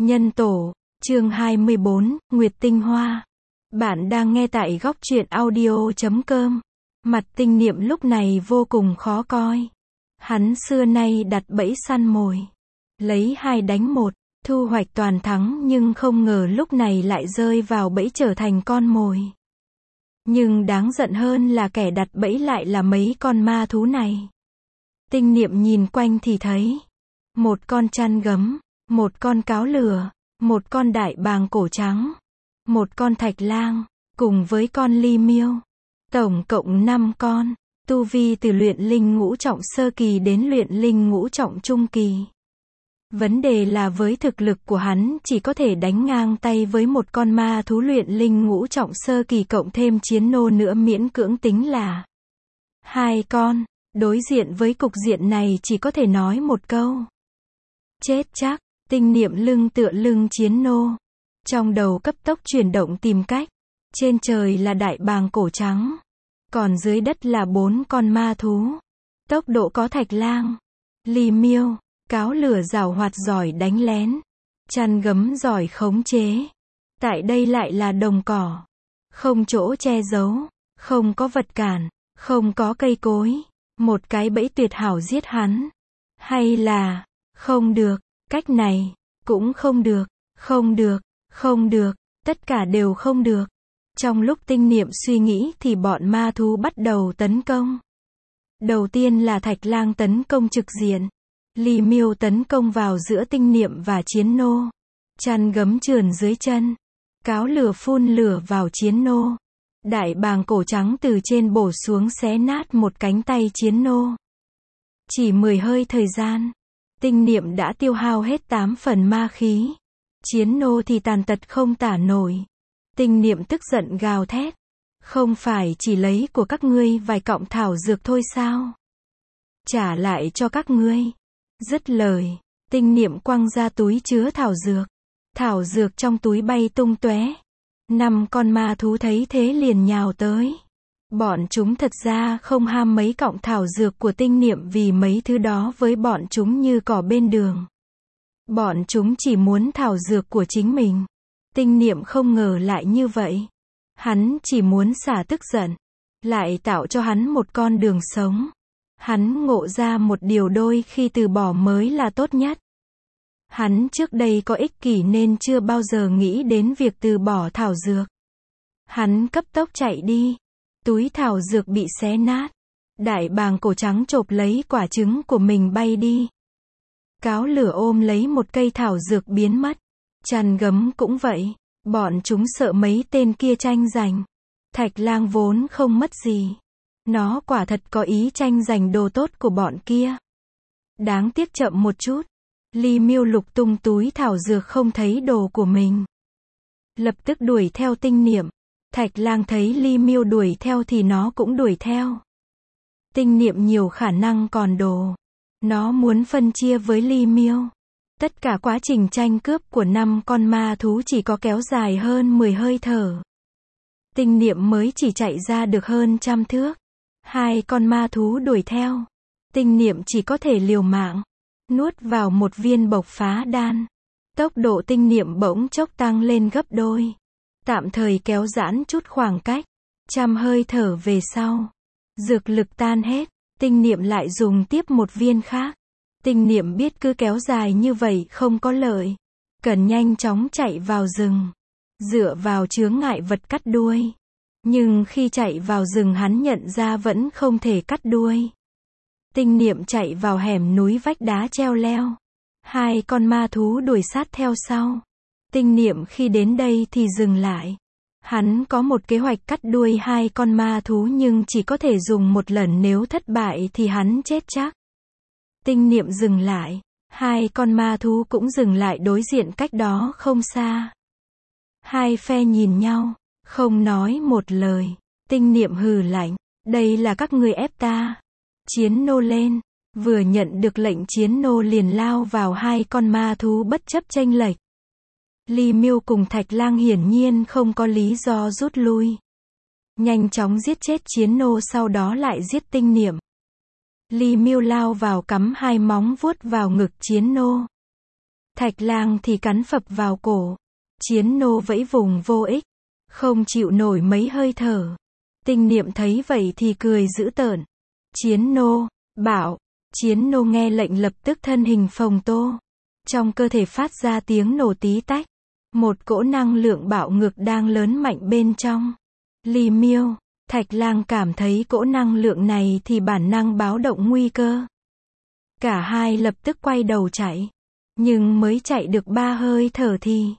Nhân tổ, chương 24, Nguyệt Tinh Hoa. Bạn đang nghe tại góc truyện audio.com. Mặt Tinh Niệm lúc này vô cùng khó coi. Hắn xưa nay đặt bẫy săn mồi. Lấy 2 đánh 1, thu hoạch toàn thắng nhưng không ngờ lúc này lại rơi vào bẫy trở thành con mồi. Nhưng đáng giận hơn là kẻ đặt bẫy lại là mấy con ma thú này. Tinh Niệm nhìn quanh thì thấy một con chăn gấm, một con cáo lửa, một con đại bàng cổ trắng, một con thạch lang, cùng với con ly miêu. Tổng cộng 5 con, tu vi từ luyện linh ngũ trọng sơ kỳ đến luyện linh ngũ trọng trung kỳ. Vấn đề là với thực lực của hắn chỉ có thể đánh ngang tay với một con ma thú luyện linh ngũ trọng sơ kỳ cộng thêm chiến nô nữa, miễn cưỡng tính là 2 con. Đối diện với cục diện này chỉ có thể nói một câu: chết chắc. Tinh Niệm lưng tựa lưng chiến nô, trong đầu cấp tốc chuyển động tìm cách. Trên trời là đại bàng cổ trắng, còn dưới đất là 4 con ma thú. Tốc độ có thạch lang, ly miêu, cáo lửa giàu hoạt giỏi đánh lén, chăn gấm giỏi khống chế. Tại đây lại là đồng cỏ, không chỗ che giấu, không có vật cản, không có cây cối. Một cái bẫy tuyệt hảo giết hắn. Hay là, không được, cách này, cũng không được, không được, không được, tất cả đều không được. Trong lúc Tinh Niệm suy nghĩ thì bọn ma thú bắt đầu tấn công. Đầu tiên là thạch lang tấn công trực diện. Ly miêu tấn công vào giữa Tinh Niệm và chiến nô. Chăn gấm trườn dưới chân. Cáo lửa phun lửa vào chiến nô. Đại bàng cổ trắng từ trên bổ xuống xé nát một cánh tay chiến nô. Chỉ 10 hơi thời gian, Tinh Niệm đã tiêu hao hết 8 phần ma khí. Chiến nô thì tàn tật không tả nổi. Tinh Niệm tức giận gào thét: không phải chỉ lấy của các ngươi vài cọng thảo dược thôi sao? Trả lại cho các ngươi. Dứt lời, Tinh Niệm quăng ra túi chứa thảo dược. Thảo dược trong túi bay tung tóe. 5 con ma thú thấy thế liền nhào tới. Bọn chúng thật ra không ham mấy cọng thảo dược của Tinh Niệm vì mấy thứ đó với bọn chúng như cỏ bên đường. Bọn chúng chỉ muốn thảo dược của chính mình. Tinh Niệm không ngờ lại như vậy. Hắn chỉ muốn xả tức giận, lại tạo cho hắn một con đường sống. Hắn ngộ ra một điều: đôi khi từ bỏ mới là tốt nhất. Hắn trước đây có ích kỷ nên chưa bao giờ nghĩ đến việc từ bỏ thảo dược. Hắn cấp tốc chạy đi. Túi thảo dược bị xé nát. Đại bàng cổ trắng chộp lấy quả trứng của mình bay đi. Cáo lửa ôm lấy một cây thảo dược biến mất. Chăn gấm cũng vậy. Bọn chúng sợ mấy tên kia tranh giành. Thạch lang vốn không mất gì. Nó quả thật có ý tranh giành đồ tốt của bọn kia. Đáng tiếc chậm một chút. Ly miêu lục tung túi thảo dược không thấy đồ của mình. Lập tức đuổi theo Tinh Niệm. Thạch lang thấy ly miêu đuổi theo thì nó cũng đuổi theo. Tinh Niệm nhiều khả năng còn đồ. Nó muốn phân chia với ly miêu. Tất cả quá trình tranh cướp của 5 con ma thú chỉ có kéo dài hơn 10 hơi thở. Tinh Niệm mới chỉ chạy ra được hơn 100 thước. 2 con ma thú đuổi theo. Tinh Niệm chỉ có thể liều mạng. Nuốt vào một viên bộc phá đan. Tốc độ Tinh Niệm bỗng chốc tăng lên gấp đôi. Tạm thời kéo giãn chút khoảng cách. 100 hơi thở về sau, dược lực tan hết. Tinh Niệm lại dùng tiếp một viên khác. Tinh Niệm biết cứ kéo dài như vậy không có lợi. Cần nhanh chóng chạy vào rừng. Dựa vào chướng ngại vật cắt đuôi. Nhưng khi chạy vào rừng hắn nhận ra vẫn không thể cắt đuôi. Tinh Niệm chạy vào hẻm núi vách đá treo leo. 2 con ma thú đuổi sát theo sau. Tinh Niệm khi đến đây thì dừng lại. Hắn có một kế hoạch cắt đuôi 2 con ma thú nhưng chỉ có thể dùng một lần, nếu thất bại thì hắn chết chắc. Tinh Niệm dừng lại. 2 con ma thú cũng dừng lại đối diện cách đó không xa. 2 phe nhìn nhau, không nói một lời. Tinh Niệm hừ lạnh: đây là các ngươi ép ta. Chiến nô lên. Vừa nhận được lệnh chiến nô liền lao vào 2 con ma thú bất chấp chênh lệch. Ly miêu cùng thạch lang hiển nhiên không có lý do rút lui. Nhanh chóng giết chết chiến nô sau đó lại giết Tinh Niệm. Ly miêu lao vào cắm 2 móng vuốt vào ngực chiến nô. Thạch Lang thì cắn phập vào cổ. Chiến nô vẫy vùng vô ích, không chịu nổi mấy hơi thở. Tinh niệm thấy vậy thì cười dữ tợn. Chiến nô, bảo. Chiến nô nghe lệnh lập tức thân hình phồng tô. Trong cơ thể phát ra tiếng nổ tí tách. Một cỗ năng lượng bạo ngược đang lớn mạnh bên trong. Li Miêu, Thạch Lang cảm thấy cỗ năng lượng này thì bản năng báo động nguy cơ. Cả hai lập tức quay đầu chạy. Nhưng mới chạy được 3 hơi thở thì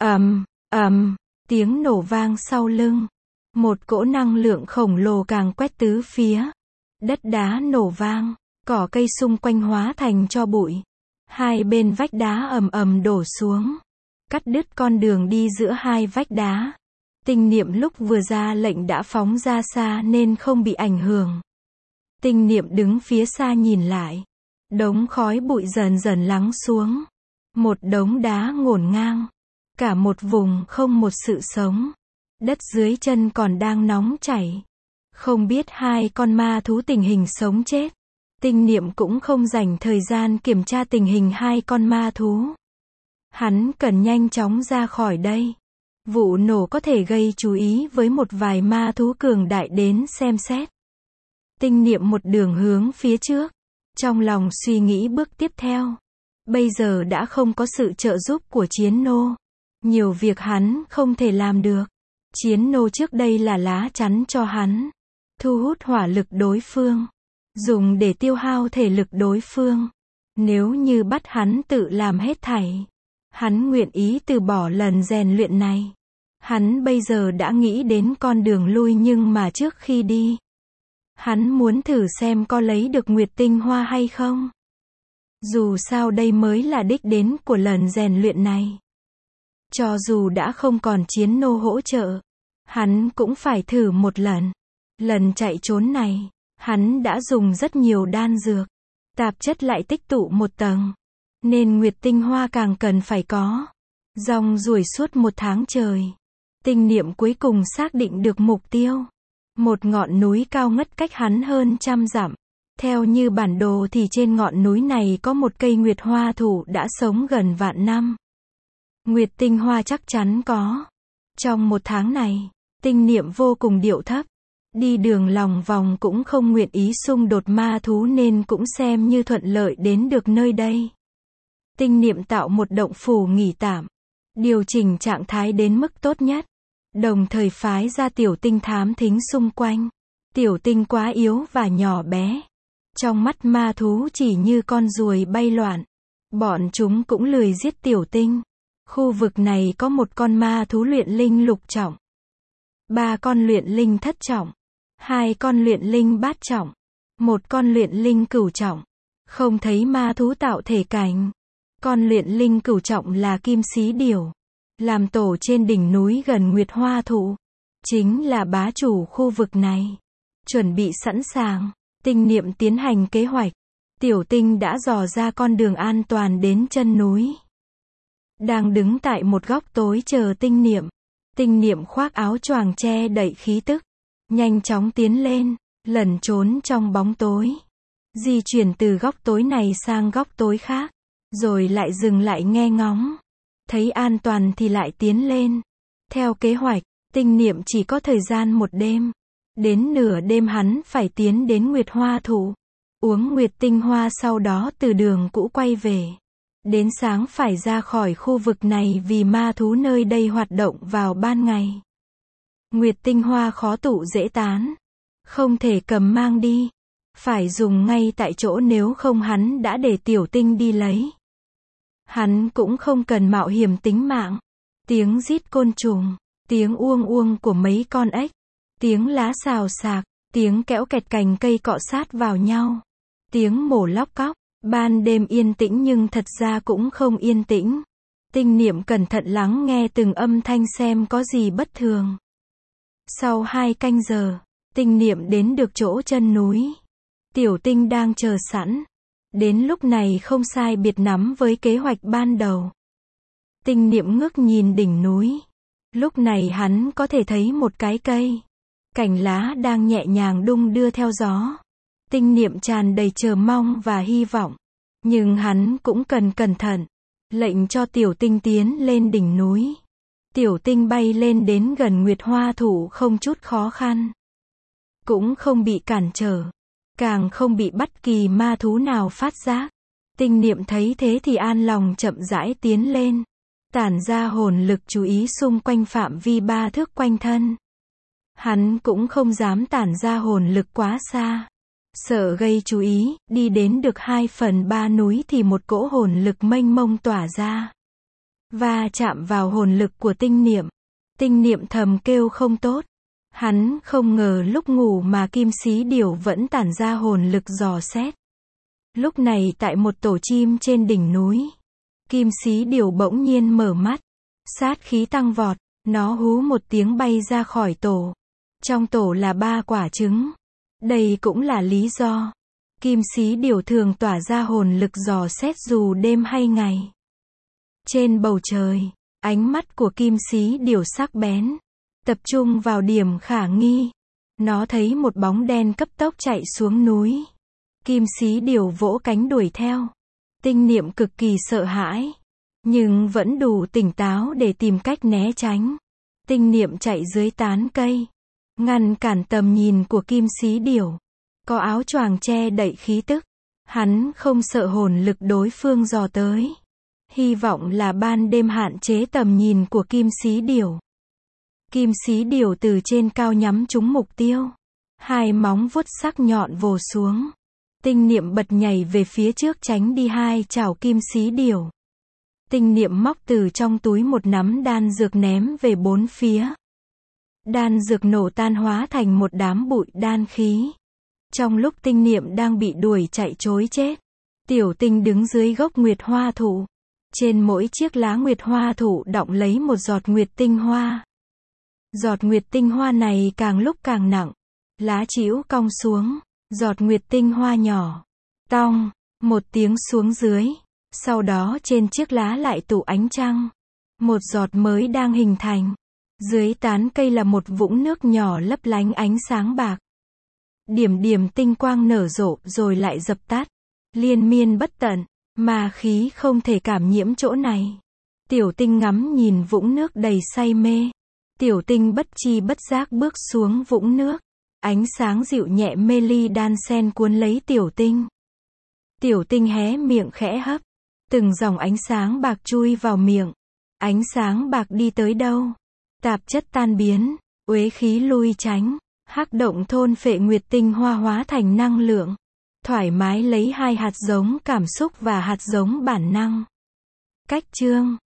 tiếng nổ vang sau lưng. Một cỗ năng lượng khổng lồ càng quét tứ phía. Đất đá nổ vang, cỏ cây xung quanh hóa thành tro bụi. Hai bên vách đá ầm ầm đổ xuống, cắt đứt con đường đi giữa hai vách đá. Tinh niệm lúc vừa ra lệnh đã phóng ra xa nên không bị ảnh hưởng. Tinh niệm đứng phía xa nhìn lại. Đống khói bụi dần dần lắng xuống. Một đống đá ngổn ngang. Cả một vùng không một sự sống. Đất dưới chân còn đang nóng chảy. Không biết hai con ma thú tình hình sống chết. Tinh niệm cũng không dành thời gian kiểm tra tình hình hai con ma thú. Hắn cần nhanh chóng ra khỏi đây. Vụ nổ có thể gây chú ý với một vài ma thú cường đại đến xem xét. Tinh niệm một đường hướng phía trước. Trong lòng suy nghĩ bước tiếp theo. Bây giờ đã không có sự trợ giúp của chiến nô. Nhiều việc hắn không thể làm được. Chiến nô trước đây là lá chắn cho hắn. Thu hút hỏa lực đối phương. Dùng để tiêu hao thể lực đối phương. Nếu như bắt hắn tự làm hết thảy. Hắn nguyện ý từ bỏ lần rèn luyện này. Hắn bây giờ đã nghĩ đến con đường lui nhưng mà trước khi đi. Hắn muốn thử xem có lấy được Nguyệt Tinh Hoa hay không. Dù sao đây mới là đích đến của lần rèn luyện này. Cho dù đã không còn chiến nô hỗ trợ. Hắn cũng phải thử một lần. Lần chạy trốn này. Hắn đã dùng rất nhiều đan dược. Tạp chất lại tích tụ một tầng. Nên Nguyệt Tinh Hoa càng cần phải có. Rong ruổi suốt 1 tháng trời. Tinh niệm cuối cùng xác định được mục tiêu. Một ngọn núi cao ngất cách hắn hơn 100 dặm. Theo như bản đồ thì trên ngọn núi này có một cây Nguyệt Hoa thụ đã sống gần vạn năm. Nguyệt Tinh Hoa chắc chắn có. Trong 1 tháng này, tinh niệm vô cùng điệu thấp. Đi đường lòng vòng cũng không nguyện ý xung đột ma thú nên cũng xem như thuận lợi đến được nơi đây. Tinh niệm tạo một động phủ nghỉ tạm. Điều chỉnh trạng thái đến mức tốt nhất. Đồng thời phái ra tiểu tinh thám thính xung quanh. Tiểu tinh quá yếu và nhỏ bé. Trong mắt ma thú chỉ như con ruồi bay loạn. Bọn chúng cũng lười giết tiểu tinh. Khu vực này có một con ma thú luyện linh lục trọng. 3 con luyện linh thất trọng. 2 con luyện linh bát trọng. 1 con luyện linh cửu trọng. Không thấy ma thú tạo thể cảnh. Con luyện linh cửu trọng là kim xí điểu. Làm tổ trên đỉnh núi gần Nguyệt Hoa thụ. Chính là bá chủ khu vực này. Chuẩn bị sẵn sàng. Tinh niệm tiến hành kế hoạch. Tiểu tinh đã dò ra con đường an toàn đến chân núi. Đang đứng tại một góc tối chờ tinh niệm. Tinh niệm khoác áo choàng che đậy khí tức. Nhanh chóng tiến lên, lẩn trốn trong bóng tối. Di chuyển từ góc tối này sang góc tối khác. Rồi lại dừng lại nghe ngóng. Thấy an toàn thì lại tiến lên. Theo kế hoạch, tinh niệm chỉ có thời gian 1 đêm. Đến nửa đêm hắn phải tiến đến Nguyệt Hoa thụ. Uống Nguyệt Tinh Hoa sau đó từ đường cũ quay về. Đến sáng phải ra khỏi khu vực này vì ma thú nơi đây hoạt động vào ban ngày. Nguyệt Tinh Hoa khó tụ dễ tán. Không thể cầm mang đi. Phải dùng ngay tại chỗ nếu không hắn đã để tiểu tinh đi lấy. Hắn cũng không cần mạo hiểm tính mạng. Tiếng rít côn trùng. Tiếng uông uông của mấy con ếch. Tiếng lá xào xạc. Tiếng kéo kẹt cành cây cọ sát vào nhau. Tiếng mổ lóc cóc. Ban đêm yên tĩnh nhưng thật ra cũng không yên tĩnh. Tinh niệm cẩn thận lắng nghe từng âm thanh xem có gì bất thường. Sau 2 canh giờ, tinh niệm đến được chỗ chân núi. Tiểu tinh đang chờ sẵn. Đến lúc này không sai biệt nắm với kế hoạch ban đầu. Tinh niệm ngước nhìn đỉnh núi. Lúc này hắn có thể thấy một cái cây. Cành lá đang nhẹ nhàng đung đưa theo gió. Tinh niệm tràn đầy chờ mong và hy vọng. Nhưng hắn cũng cần cẩn thận. lệnh cho Tiểu Tinh tiến lên đỉnh núi. Tiểu Tinh bay lên đến gần Nguyệt Hoa Thụ không chút khó khăn. Cũng không bị cản trở. Càng không bị bất kỳ ma thú nào phát giác. Tinh niệm thấy thế thì an lòng chậm rãi tiến lên. Tản ra hồn lực chú ý xung quanh phạm vi 3 thước quanh thân. Hắn cũng không dám tản ra hồn lực quá xa. Sợ gây chú ý, đi đến được 2/3 núi thì một cỗ hồn lực mênh mông tỏa ra. Và chạm vào hồn lực của tinh niệm. Tinh niệm thầm kêu không tốt. Hắn không ngờ lúc ngủ mà Kim Xí Điểu vẫn tản ra hồn lực dò xét. Lúc này tại một tổ chim trên đỉnh núi. Kim Xí Điểu bỗng nhiên mở mắt. Sát khí tăng vọt, nó hú một tiếng bay ra khỏi tổ. Trong tổ là 3 quả trứng. Đây cũng là lý do. Kim Xí Điểu thường tỏa ra hồn lực dò xét dù đêm hay ngày. Trên bầu trời, ánh mắt của Kim Xí Điểu sắc bén. Tập trung vào điểm khả nghi. Nó thấy một bóng đen cấp tốc chạy xuống núi. Kim Xí Điểu vỗ cánh đuổi theo. Tinh niệm cực kỳ sợ hãi. Nhưng vẫn đủ tỉnh táo để tìm cách né tránh. Tinh niệm chạy dưới tán cây. Ngăn cản tầm nhìn của Kim Xí Điểu. Có áo choàng che đậy khí tức. Hắn không sợ hồn lực đối phương dò tới. Hy vọng là ban đêm hạn chế tầm nhìn của Kim Xí Điểu. Kim Xí Điểu từ trên cao nhắm trúng mục tiêu. 2 móng vuốt sắc nhọn vồ xuống. Tinh niệm bật nhảy về phía trước tránh đi 2 chảo Kim Xí Điểu. Tinh niệm móc từ trong túi một nắm đan dược ném về 4 phía. Đan dược nổ tan hóa thành một đám bụi đan khí. Trong lúc tinh niệm đang bị đuổi chạy trối chết, Tiểu Tinh đứng dưới gốc Nguyệt Hoa Thụ. Trên mỗi chiếc lá Nguyệt Hoa Thụ đọng lấy một giọt Nguyệt Tinh Hoa. Giọt Nguyệt Tinh Hoa này càng lúc càng nặng. Lá trĩu cong xuống. Giọt Nguyệt Tinh Hoa nhỏ. Tong. Một tiếng xuống dưới. Sau đó trên chiếc lá lại tụ ánh trăng. Một giọt mới đang hình thành. Dưới tán cây là một vũng nước nhỏ lấp lánh ánh sáng bạc. Điểm điểm tinh quang nở rộ rồi lại dập tắt. Liên miên bất tận. Ma khí không thể cảm nhiễm chỗ này. Tiểu Tinh ngắm nhìn vũng nước đầy say mê. Tiểu Tinh bất chi bất giác bước xuống vũng nước. Ánh sáng dịu nhẹ mê ly đan sen cuốn lấy Tiểu Tinh. Tiểu Tinh hé miệng khẽ hấp. Từng dòng ánh sáng bạc chui vào miệng. Ánh sáng bạc đi tới đâu? Tạp chất tan biến, uế khí lui tránh. Hắc động thôn phệ Nguyệt Tinh Hoa hóa thành năng lượng. Thoải mái lấy 2 hạt giống cảm xúc và hạt giống bản năng. Cách chương